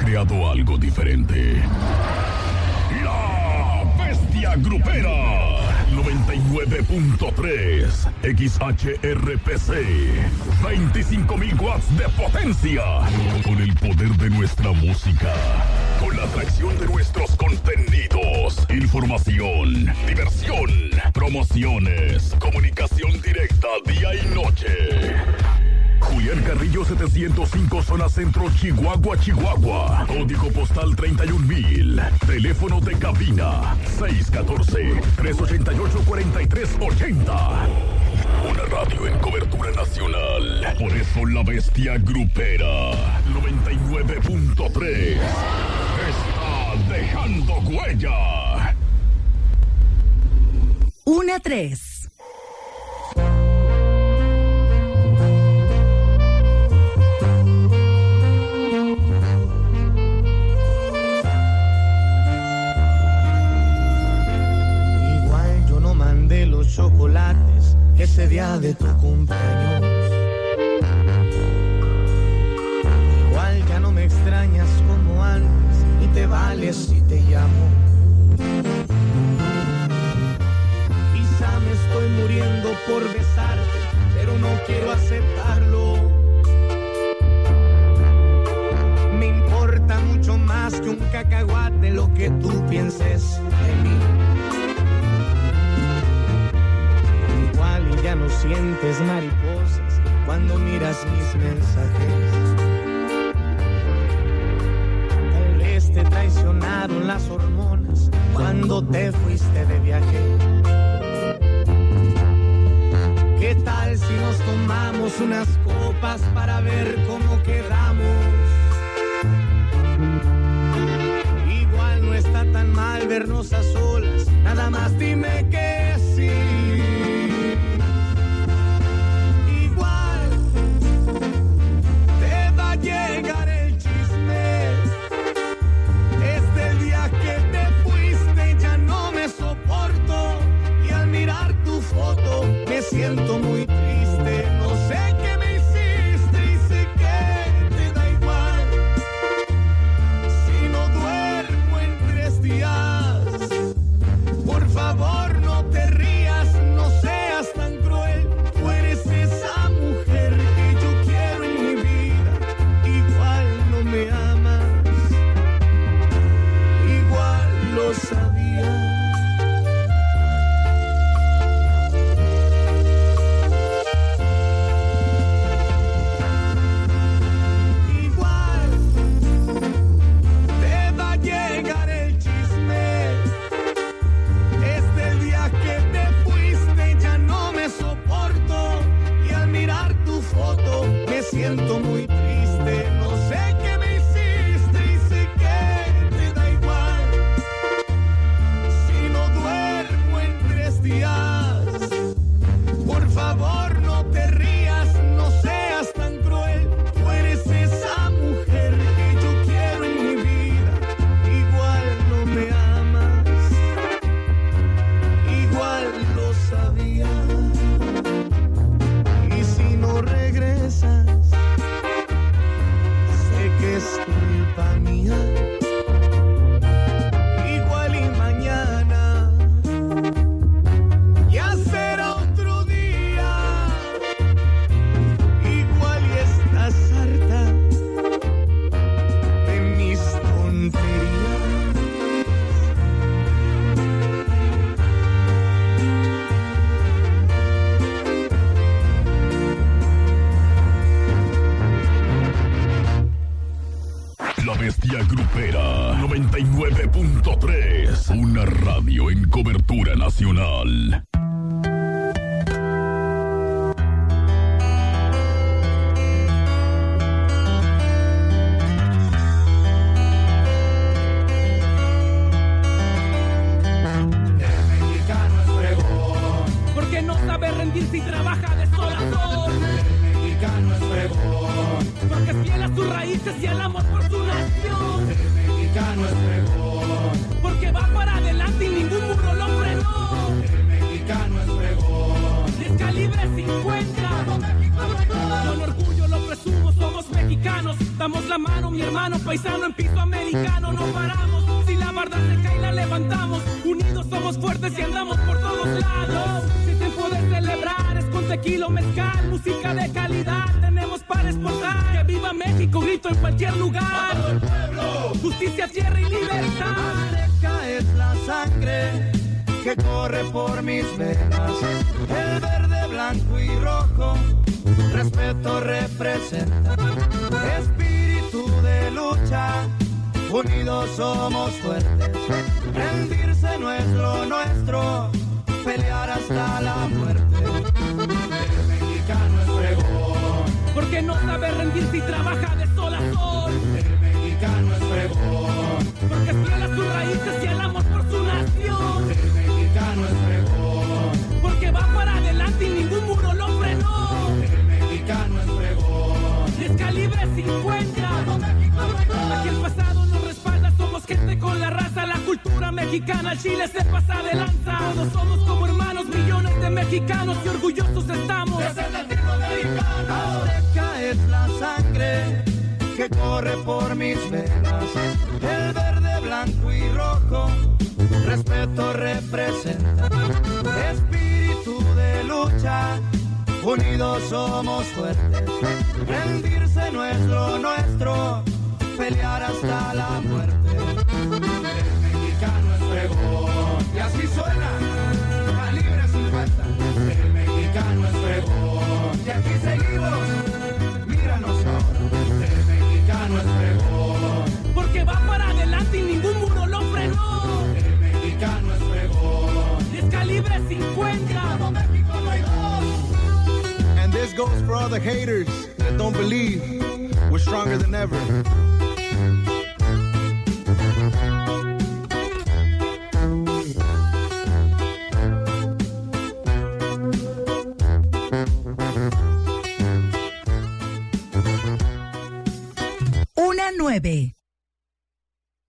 creado algo diferente. La Bestia Grupera 99.3 XHRPC, 25,000 watts de potencia, con el poder de nuestra música, con la atracción de nuestros contenidos, información, diversión, promociones, comunicación directa día y noche. Julián Carrillo 705, zona centro, Chihuahua, Chihuahua. Código postal 31,000. Teléfono de cabina 614-388-4380. Una radio en cobertura nacional. Por eso la Bestia Grupera 99.3 está dejando huella. 1-3. Chocolates ese día de tu cumpleaños. Igual ya no me extrañas como antes y te vales si te llamo. Quizá me estoy muriendo por besarte, pero no quiero aceptarlo. Me importa mucho más que un cacahuate lo que tú pienses de mí. Ya no sientes mariposas cuando miras mis mensajes. Tal vez te traicionaron las hormonas cuando te fuiste de viaje. ¿Qué tal si nos tomamos unas copas para ver cómo quedamos? Igual no está tan mal vernos a solas, nada más dime que sí. Llegar el chisme. Desde el día que te fuiste ya no me soporto. Y al mirar tu foto me siento muy triste. No sé qué me hiciste y sé que te da igual. Si no duermo en 3 días, por favor no te rías, no seas tan cruel. Tú eres esa mujer que yo quiero en mi vida. Me amas, igual lo sabía. Igual te va a llegar el chisme. Desde el día que te fuiste ya no me soporto. Y al mirar tu foto me siento muy triste. No sé qué me hiciste y sé que te da igual. Si no duermo en 3 días, por favor no te rías, no seas tan cruel. Tú eres esa mujer que yo quiero en mi vida. Igual no me amas, igual lo sabía. Y si no regresas, que es culpa mía. Igual y mañana ya será otro día. Igual y estás harta de mis tonterías. La Bestia Grupera 99.3, una radio en cobertura nacional. El mexicano es fregón, porque no sabe rendirse y trabaja de sol a sol. El mexicano es fregón, porque es fiel a sus raíces y al amor por su nación. El mexicano es fregón, porque va para adelante y ningún muro lo frenó. El mexicano es fregón, es calibre 50. Con orgullo lo presumo, somos mexicanos, damos la mano, mi hermano paisano en piso americano. No paramos, si la barda se cae la levantamos. Unidos somos fuertes y andamos por todos lados. Si tiempo de celebrar es con tequila o mezcal. Música de calidad tenemos para exportar. Que viva México, grito en cualquier lugar. ¡Todo el pueblo! Justicia, tierra y libertad. Azteca es la sangre que corre por mis venas. El verde, blanco y rojo, respeto representa. Espíritu de lucha, unidos somos fuertes. Rendirse no es lo nuestro, pelear hasta la muerte. El mexicano es fregón, porque no sabe rendirse y trabaja de sol a sol. el mexicano es fregón, porque es fiel a sus raíces y el amor por su nación. el mexicano es fregón, porque va para adelante y ningún muro lo frenó. el mexicano es fregón. Es calibre 50. Aquí el pasado nos respalda, somos gente con la raza, la cultura mexicana, el Chile se pasa de lanza. Todos somos como hermanos, millones de mexicanos y orgullosos estamos De ser latinoamericano. Azteca es la sangre que corre por mis venas. El verde, blanco y rojo, respeto representa. Espíritu de lucha, unidos somos fuertes. Rendirse no es lo nuestro, pelear hasta la muerte. El mexicano es fregón. Y así suena, calibre 50. El mexicano es fregón. Y aquí seguimos, míranos ahora. El mexicano es fregón. porque va para adelante y ningún muro lo frenó. El mexicano es fregón. Es calibre 50. Como México no hay dos. And this goes for all the haters that don't believe we're stronger than ever. Una 9.